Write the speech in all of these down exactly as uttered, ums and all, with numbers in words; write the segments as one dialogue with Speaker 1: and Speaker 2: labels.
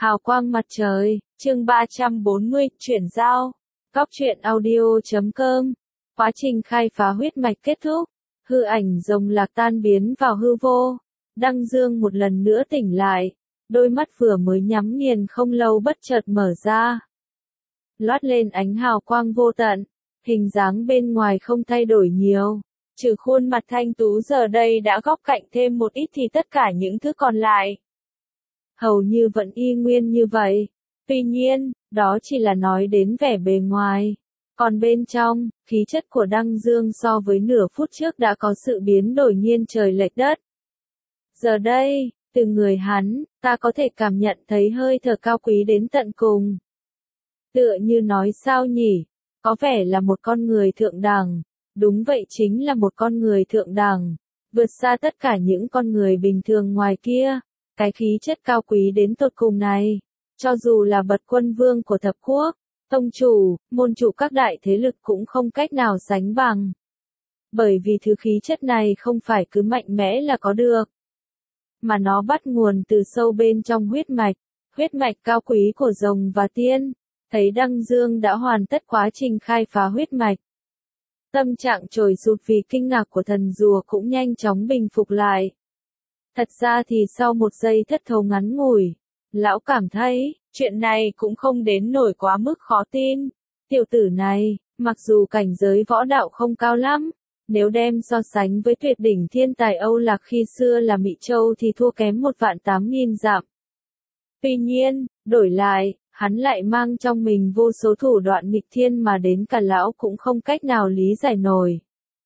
Speaker 1: Hào quang mặt trời, chương ba trăm bốn mươi, chuyển giao. Góc truyện audio chấm com. Quá trình khai phá huyết mạch kết thúc, hư ảnh rồng lạc tan biến vào hư vô. Đăng Dương một lần nữa tỉnh lại, đôi mắt vừa mới nhắm nghiền không lâu bất chợt mở ra. Lót lên ánh hào quang vô tận, hình dáng bên ngoài không thay đổi nhiều. Trừ khuôn mặt thanh tú giờ đây đã góc cạnh thêm một ít thì tất cả những thứ còn lại hầu như vẫn y nguyên như vậy. Tuy nhiên, đó chỉ là nói đến vẻ bề ngoài. Còn bên trong, khí chất của Đăng Dương so với nửa phút trước đã có sự biến đổi nghiêng trời lệch đất. Giờ đây, từ người hắn, ta có thể cảm nhận thấy hơi thở cao quý đến tận cùng. Tựa như nói sao nhỉ, có vẻ là một con người thượng đẳng. Đúng vậy, chính là một con người thượng đẳng, vượt xa tất cả những con người bình thường ngoài kia. Cái khí chất cao quý đến tột cùng này, cho dù là bậc quân vương của thập quốc, tông chủ, môn chủ các đại thế lực cũng không cách nào sánh bằng. Bởi vì thứ khí chất này không phải cứ mạnh mẽ là có được, mà nó bắt nguồn từ sâu bên trong huyết mạch, huyết mạch cao quý của rồng và tiên. Thấy Đăng Dương đã hoàn tất quá trình khai phá huyết mạch, tâm trạng trồi sụt vì kinh ngạc của thần rùa cũng nhanh chóng bình phục lại. Thật ra thì sau một giây thất thố ngắn ngủi, lão cảm thấy, chuyện này cũng không đến nổi quá mức khó tin. Tiểu tử này, mặc dù cảnh giới võ đạo không cao lắm, nếu đem so sánh với tuyệt đỉnh thiên tài Âu Lạc khi xưa là Mị Châu thì thua kém một vạn tám nghìn dặm. Tuy nhiên, đổi lại, hắn lại mang trong mình vô số thủ đoạn nghịch thiên mà đến cả lão cũng không cách nào lý giải nổi.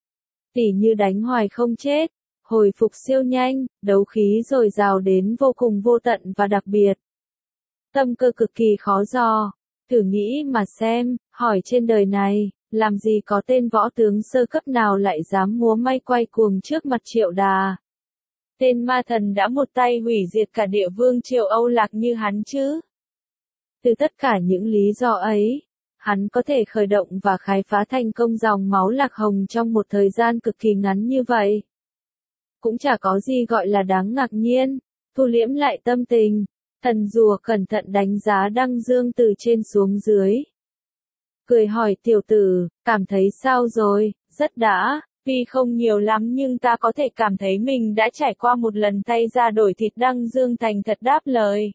Speaker 1: Tỉ như đánh hoài không chết, hồi phục siêu nhanh, đấu khí dồi dào đến vô cùng vô tận và đặc biệt. Tâm cơ cực kỳ khó dò, thử nghĩ mà xem, hỏi trên đời này, làm gì có tên võ tướng sơ cấp nào lại dám múa may quay cuồng trước mặt Triệu Đà. Tên ma thần đã một tay hủy diệt cả địa vương Triệu Âu Lạc như hắn chứ. Từ tất cả những lý do ấy, hắn có thể khởi động và khai phá thành công dòng máu lạc hồng trong một thời gian cực kỳ ngắn như vậy. Cũng chả có gì gọi là đáng ngạc nhiên. Thu liễm lại tâm tình, thần rùa cẩn thận đánh giá Đăng Dương từ trên xuống dưới. Cười hỏi tiểu tử, cảm thấy sao rồi? Rất đã, tuy không nhiều lắm nhưng ta có thể cảm thấy mình đã trải qua một lần thay ra đổi thịt. Đăng Dương thành thật đáp lời.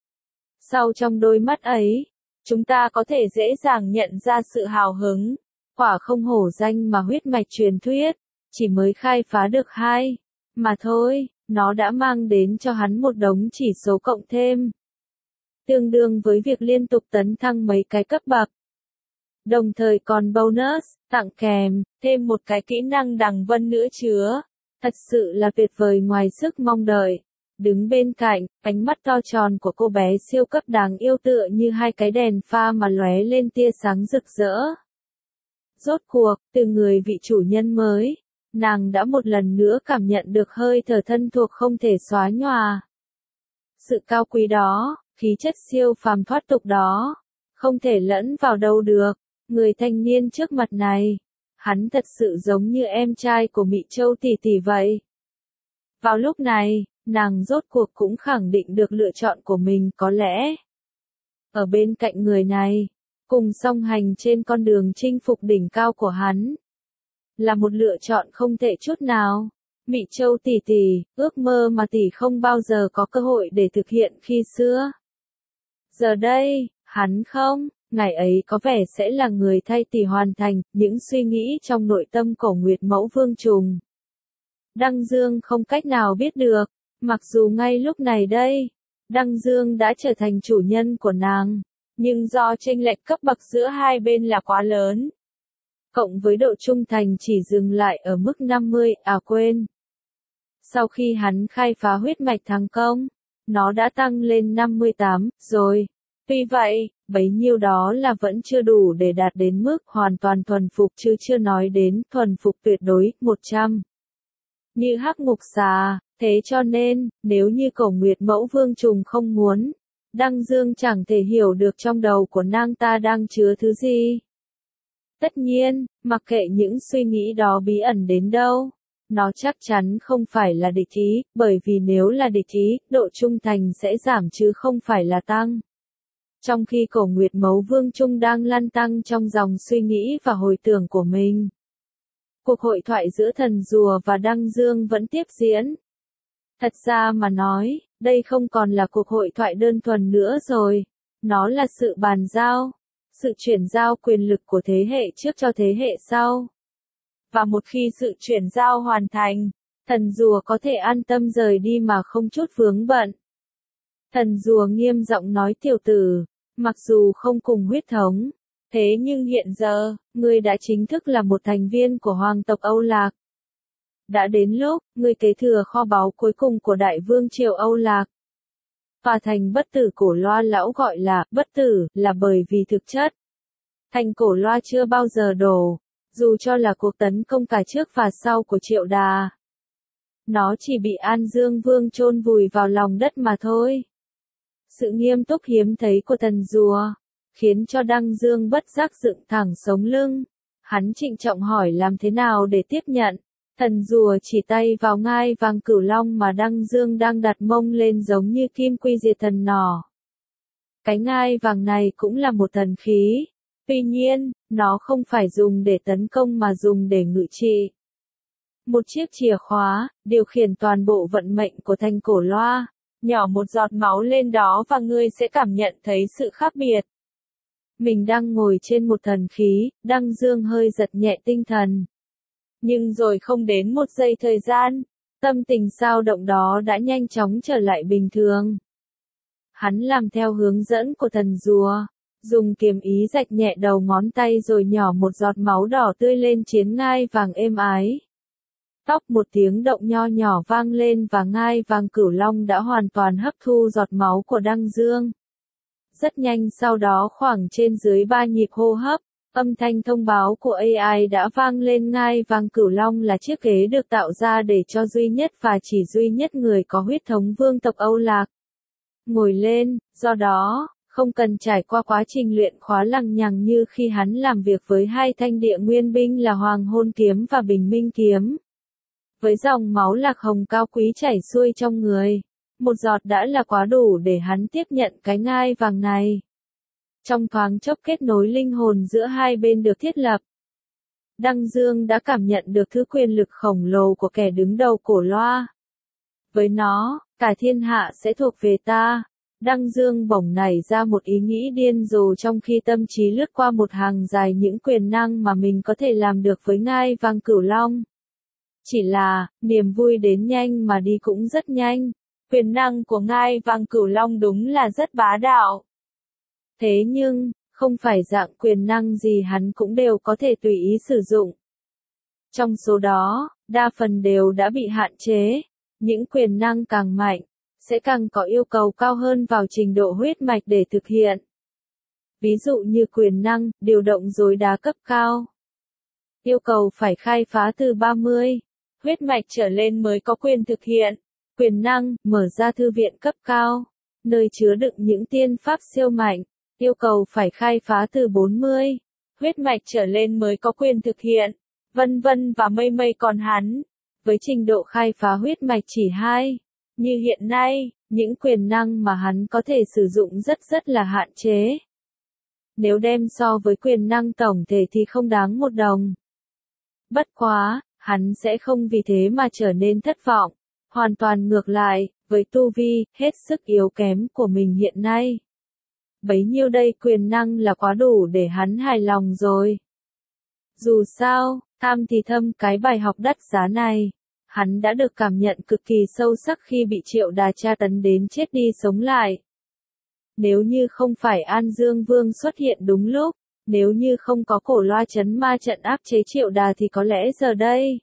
Speaker 1: Sau trong đôi mắt ấy, chúng ta có thể dễ dàng nhận ra sự hào hứng. Quả không hổ danh mà huyết mạch truyền thuyết, chỉ mới khai phá được hai mà thôi, nó đã mang đến cho hắn một đống chỉ số cộng thêm. Tương đương với việc liên tục tấn thăng mấy cái cấp bậc. Đồng thời còn bonus, tặng kèm, thêm một cái kỹ năng đằng vân nữa chứa. Thật sự là tuyệt vời ngoài sức mong đợi. Đứng bên cạnh, ánh mắt to tròn của cô bé siêu cấp đáng yêu tựa như hai cái đèn pha mà lóe lên tia sáng rực rỡ. Rốt cuộc, từ người vị chủ nhân mới, nàng đã một lần nữa cảm nhận được hơi thở thân thuộc không thể xóa nhòa. Sự cao quý đó, khí chất siêu phàm thoát tục đó, không thể lẫn vào đâu được. Người thanh niên trước mặt này, hắn thật sự giống như em trai của Mị Châu tỷ tỷ vậy. Vào lúc này, nàng rốt cuộc cũng khẳng định được lựa chọn của mình. Có lẽ ở bên cạnh người này, cùng song hành trên con đường chinh phục đỉnh cao của hắn, là một lựa chọn không tệ chút nào. Mị Châu tỷ tỷ, ước mơ mà tỷ không bao giờ có cơ hội để thực hiện khi xưa. Giờ đây, hắn không, ngày ấy có vẻ sẽ là người thay tỷ hoàn thành những suy nghĩ trong nội tâm Cổ Nguyệt Mẫu Vương Trùng. Đăng Dương không cách nào biết được, mặc dù ngay lúc này đây, Đăng Dương đã trở thành chủ nhân của nàng, nhưng do chênh lệch cấp bậc giữa hai bên là quá lớn, cộng với độ trung thành chỉ dừng lại ở mức năm mươi, à quên. Sau khi hắn khai phá huyết mạch thành công, nó đã tăng lên năm mươi tám, rồi. Tuy vậy, bấy nhiêu đó là vẫn chưa đủ để đạt đến mức hoàn toàn thuần phục chứ chưa nói đến thuần phục tuyệt đối, một trăm. Như hắc ngục xà, thế cho nên, nếu như Cổ Nguyệt Mẫu Vương Trùng không muốn, Đăng Dương chẳng thể hiểu được trong đầu của nàng ta đang chứa thứ gì. Tất nhiên, mặc kệ những suy nghĩ đó bí ẩn đến đâu, Nó chắc chắn không phải là địch ý, bởi vì nếu là địch ý, độ trung thành sẽ giảm chứ không phải là tăng. Trong khi Cổ Nguyệt Mấu Vương Trung đang lăn tăng trong dòng suy nghĩ và hồi tưởng của mình. Cuộc hội thoại giữa thần rùa và Đăng Dương vẫn tiếp diễn. Thật ra mà nói, đây không còn là cuộc hội thoại đơn thuần nữa rồi. Nó là sự bàn giao, sự chuyển giao quyền lực của thế hệ trước cho thế hệ sau. Và một khi sự chuyển giao hoàn thành, thần rùa có thể an tâm rời đi mà không chút vướng bận. Thần rùa nghiêm giọng nói tiểu tử, mặc dù không cùng huyết thống, thế nhưng hiện giờ, ngươi đã chính thức là một thành viên của hoàng tộc Âu Lạc. Đã đến lúc, ngươi kế thừa kho báu cuối cùng của đại vương triều Âu Lạc. Và thành bất tử Cổ Loa lão gọi là bất tử là bởi vì thực chất. Thành Cổ Loa chưa bao giờ đổ, dù cho là cuộc tấn công cả trước và sau của Triệu Đà. Nó chỉ bị An Dương Vương chôn vùi vào lòng đất mà thôi. Sự nghiêm túc hiếm thấy của thần rùa, khiến cho Đăng Dương bất giác dựng thẳng sống lưng. Hắn trịnh trọng hỏi làm thế nào để tiếp nhận. Thần rùa chỉ tay vào ngai vàng cửu long mà Đăng Dương đang đặt mông lên giống như kim quy diệt thần nỏ. Cái ngai vàng này cũng là một thần khí. Tuy nhiên, nó không phải dùng để tấn công mà dùng để ngự trị. Một chiếc chìa khóa, điều khiển toàn bộ vận mệnh của Thành Cổ Loa. Nhỏ một giọt máu lên đó và ngươi sẽ cảm nhận thấy sự khác biệt. Mình đang ngồi trên một thần khí, Đăng Dương hơi giật nhẹ tinh thần. Nhưng rồi không đến một giây thời gian, tâm tình dao động đó đã nhanh chóng trở lại bình thường. Hắn làm theo hướng dẫn của thần rùa, dùng kiếm ý rạch nhẹ đầu ngón tay rồi nhỏ một giọt máu đỏ tươi lên chiến ngai vàng êm ái. Tóc một tiếng động nho nhỏ vang lên và ngai vàng cửu long đã hoàn toàn hấp thu giọt máu của Đăng Dương. Rất nhanh sau đó khoảng trên dưới ba nhịp hô hấp, âm thanh thông báo của a i đã vang lên. Ngai vàng cửu long là chiếc ghế được tạo ra để cho duy nhất và chỉ duy nhất người có huyết thống vương tộc Âu Lạc ngồi lên, do đó, không cần trải qua quá trình luyện khóa lằng nhằng như khi hắn làm việc với hai thanh địa nguyên binh là Hoàng Hôn Kiếm và Bình Minh Kiếm. Với dòng máu lạc hồng cao quý chảy xuôi trong người, một giọt đã là quá đủ để hắn tiếp nhận cái ngai vàng này. Trong thoáng chốc kết nối linh hồn giữa hai bên được thiết lập. Đăng Dương đã cảm nhận được thứ quyền lực khổng lồ của kẻ đứng đầu Cổ Loa. Với nó, cả thiên hạ sẽ thuộc về ta. Đăng Dương bỗng nảy ra một ý nghĩ điên rồ trong khi tâm trí lướt qua một hàng dài những quyền năng mà mình có thể làm được với ngai vàng cửu long. Chỉ là, niềm vui đến nhanh mà đi cũng rất nhanh. Quyền năng của ngai vàng cửu long đúng là rất bá đạo. Thế nhưng, không phải dạng quyền năng gì hắn cũng đều có thể tùy ý sử dụng. Trong số đó, đa phần đều đã bị hạn chế. Những quyền năng càng mạnh, sẽ càng có yêu cầu cao hơn vào trình độ huyết mạch để thực hiện. Ví dụ như quyền năng, điều động rối đá cấp cao. Yêu cầu phải khai phá từ ba mươi huyết mạch trở lên mới có quyền thực hiện. Quyền năng, mở ra thư viện cấp cao, nơi chứa đựng những tiên pháp siêu mạnh. Yêu cầu phải khai phá từ bốn mươi huyết mạch trở lên mới có quyền thực hiện. Vân vân và mây mây còn hắn. Với trình độ khai phá huyết mạch chỉ hai. Như hiện nay, những quyền năng mà hắn có thể sử dụng rất rất là hạn chế. Nếu đem so với quyền năng tổng thể thì không đáng một đồng. Bất quá, hắn sẽ không vì thế mà trở nên thất vọng. Hoàn toàn ngược lại, với tu vi, hết sức yếu kém của mình hiện nay. Bấy nhiêu đây quyền năng là quá đủ để hắn hài lòng rồi. Dù sao, tham thì thâm cái bài học đắt giá này. Hắn đã được cảm nhận cực kỳ sâu sắc khi bị Triệu Đà tra tấn đến chết đi sống lại. Nếu như không phải An Dương Vương xuất hiện đúng lúc, nếu như không có Cổ Loa trấn ma trận áp chế Triệu Đà thì có lẽ giờ đây,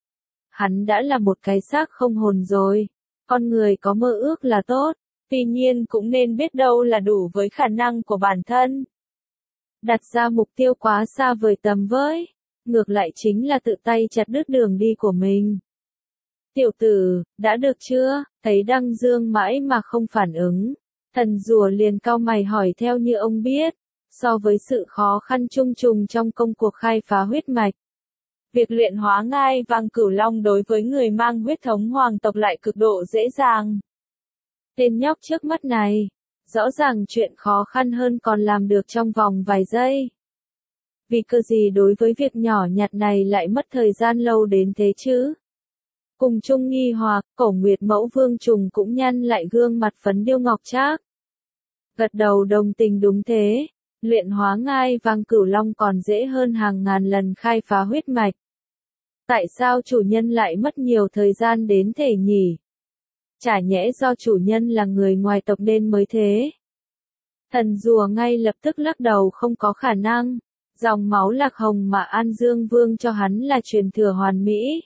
Speaker 1: hắn đã là một cái xác không hồn rồi. Con người có mơ ước là tốt, tuy nhiên cũng nên biết đâu là đủ với khả năng của bản thân. Đặt ra mục tiêu quá xa vời tầm với, ngược lại chính là tự tay chặt đứt đường đi của mình. Tiểu tử, đã được chưa? Thấy Đăng Dương mãi mà không phản ứng. Thần rùa liền cau mày hỏi theo như ông biết. So với sự khó khăn chung trùng trong công cuộc khai phá huyết mạch, Việc luyện hóa ngai vàng cửu long đối với người mang huyết thống hoàng tộc lại cực độ dễ dàng. Tên nhóc trước mắt này, rõ ràng chuyện khó khăn hơn còn làm được trong vòng vài giây. Vì cơ gì đối với việc nhỏ nhặt này lại mất thời gian lâu đến thế chứ? Cùng chung nghi hoặc, Cổ Nguyệt Mẫu Vương Trùng cũng nhăn lại gương mặt phấn điêu ngọc trác. Gật đầu đồng tình đúng thế, luyện hóa ngai vàng cửu long còn dễ hơn hàng ngàn lần khai phá huyết mạch. Tại sao chủ nhân lại mất nhiều thời gian đến thể nhỉ? Chả nhẽ do chủ nhân là người ngoài tộc nên mới thế? Thần rùa ngay lập tức lắc đầu không có khả năng. Dòng máu lạc hồng mà An Dương Vương cho hắn là truyền thừa hoàn mỹ.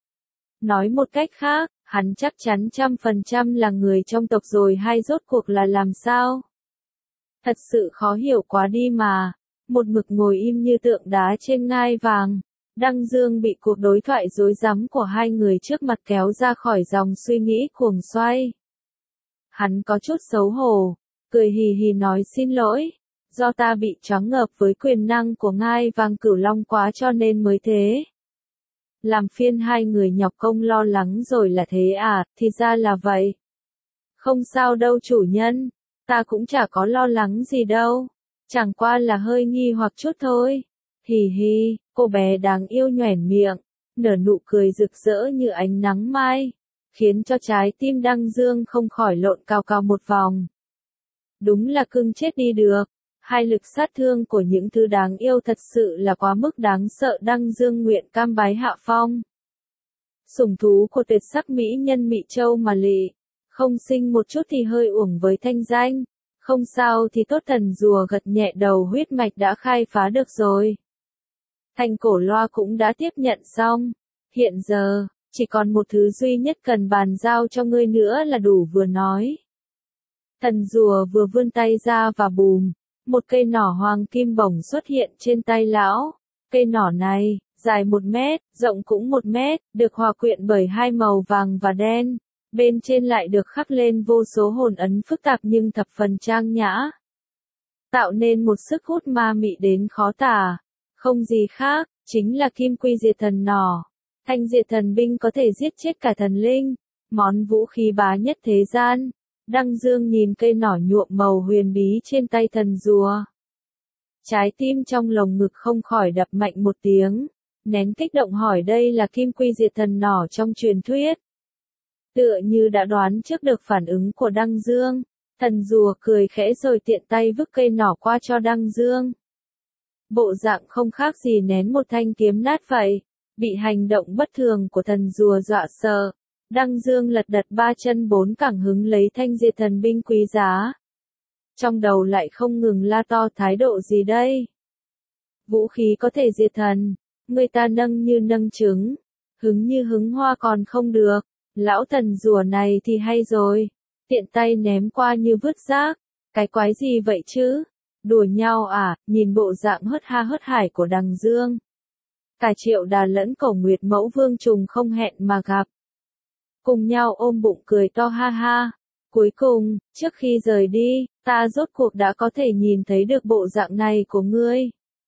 Speaker 1: Nói một cách khác, hắn chắc chắn trăm phần trăm là người trong tộc rồi hay rốt cuộc là làm sao? Thật sự khó hiểu quá đi mà. Một mực ngồi im như tượng đá trên ngai vàng. Đăng Dương bị cuộc đối thoại rối rắm của hai người trước mặt kéo ra khỏi dòng suy nghĩ cuồng xoay. Hắn có chút xấu hổ, cười hì hì nói xin lỗi. Do ta bị choáng ngợp với quyền năng của ngai vàng cửu long quá cho nên mới thế. Làm phiên hai người nhọc công lo lắng rồi là thế à, thì ra là vậy. Không sao đâu chủ nhân, ta cũng chả có lo lắng gì đâu. Chẳng qua là hơi nghi hoặc chút thôi. Hì hì, cô bé đáng yêu nhoẻn miệng, nở nụ cười rực rỡ như ánh nắng mai, khiến cho trái tim Đăng Dương không khỏi lộn cào cào một vòng. Đúng là cưng chết đi được. Hai lực sát thương của những thứ đáng yêu thật sự là quá mức đáng sợ. Đăng Dương nguyện cam bái hạ phong. Sủng thú của tuyệt sắc mỹ nhân Mị Châu mà lị, không sinh một chút thì hơi uổng với thanh danh. Không sao thì tốt. Thần rùa gật nhẹ đầu, huyết mạch đã khai phá được rồi. Thành Cổ Loa cũng đã tiếp nhận xong. Hiện giờ, chỉ còn một thứ duy nhất cần bàn giao cho ngươi nữa là đủ. Vừa nói, thần rùa vừa vươn tay ra và bùm, một cây nỏ hoàng kim bổng xuất hiện trên tay lão. Cây nỏ này, dài một mét, rộng cũng một mét, được hòa quyện bởi hai màu vàng và đen. Bên trên lại được khắc lên vô số hồn ấn phức tạp nhưng thập phần trang nhã. Tạo nên một sức hút ma mị đến khó tả. Không gì khác, chính là Kim Quy Diệt Thần Nỏ. Thanh diệt thần binh có thể giết chết cả thần linh. Món vũ khí bá nhất thế gian. Đăng Dương nhìn cây nỏ nhuộm màu huyền bí trên tay thần rùa. Trái tim trong lồng ngực không khỏi đập mạnh một tiếng. Nén kích động hỏi đây là Kim Quy Diệt Thần Nỏ trong truyền thuyết. Tựa như đã đoán trước được phản ứng của Đăng Dương. Thần rùa cười khẽ rồi tiện tay vứt cây nỏ qua cho Đăng Dương. Bộ dạng không khác gì nén một thanh kiếm nát vậy. Bị hành động bất thường của thần rùa dọa sợ. Đăng Dương lật đật ba chân bốn cẳng hứng lấy thanh diệt thần binh quý giá. Trong đầu lại không ngừng la to thái độ gì đây? Vũ khí có thể diệt thần, người ta nâng như nâng trứng, hứng như hứng hoa còn không được. Lão thần rùa này thì hay rồi, tiện tay ném qua như vứt rác. Cái quái gì vậy chứ? Đùa nhau à? Nhìn bộ dạng hớt ha hớt hải của Đăng Dương. Cả Triệu Đà lẫn Cổ Nguyệt Mẫu Vương Trùng không hẹn mà gặp. Cùng nhau ôm bụng cười to ha ha. Cuối cùng, trước khi rời đi, ta rốt cuộc đã có thể nhìn thấy được bộ dạng này của ngươi.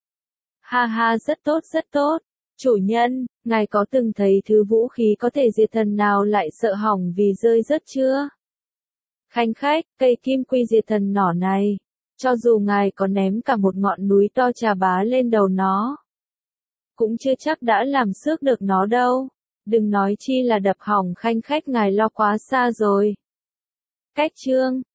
Speaker 1: Ha ha, rất tốt rất tốt. Chủ nhân, ngài có từng thấy thứ vũ khí có thể diệt thần nào lại sợ hỏng vì rơi rớt chưa? Khanh khách, cây Kim Quy Diệt Thần Nỏ này, cho dù ngài có ném cả một ngọn núi to Trà Bá lên đầu nó, cũng chưa chắc đã làm xước được nó đâu. Đừng nói chi là đập hỏng. Khanh khách, ngài lo quá xa rồi. Cách chương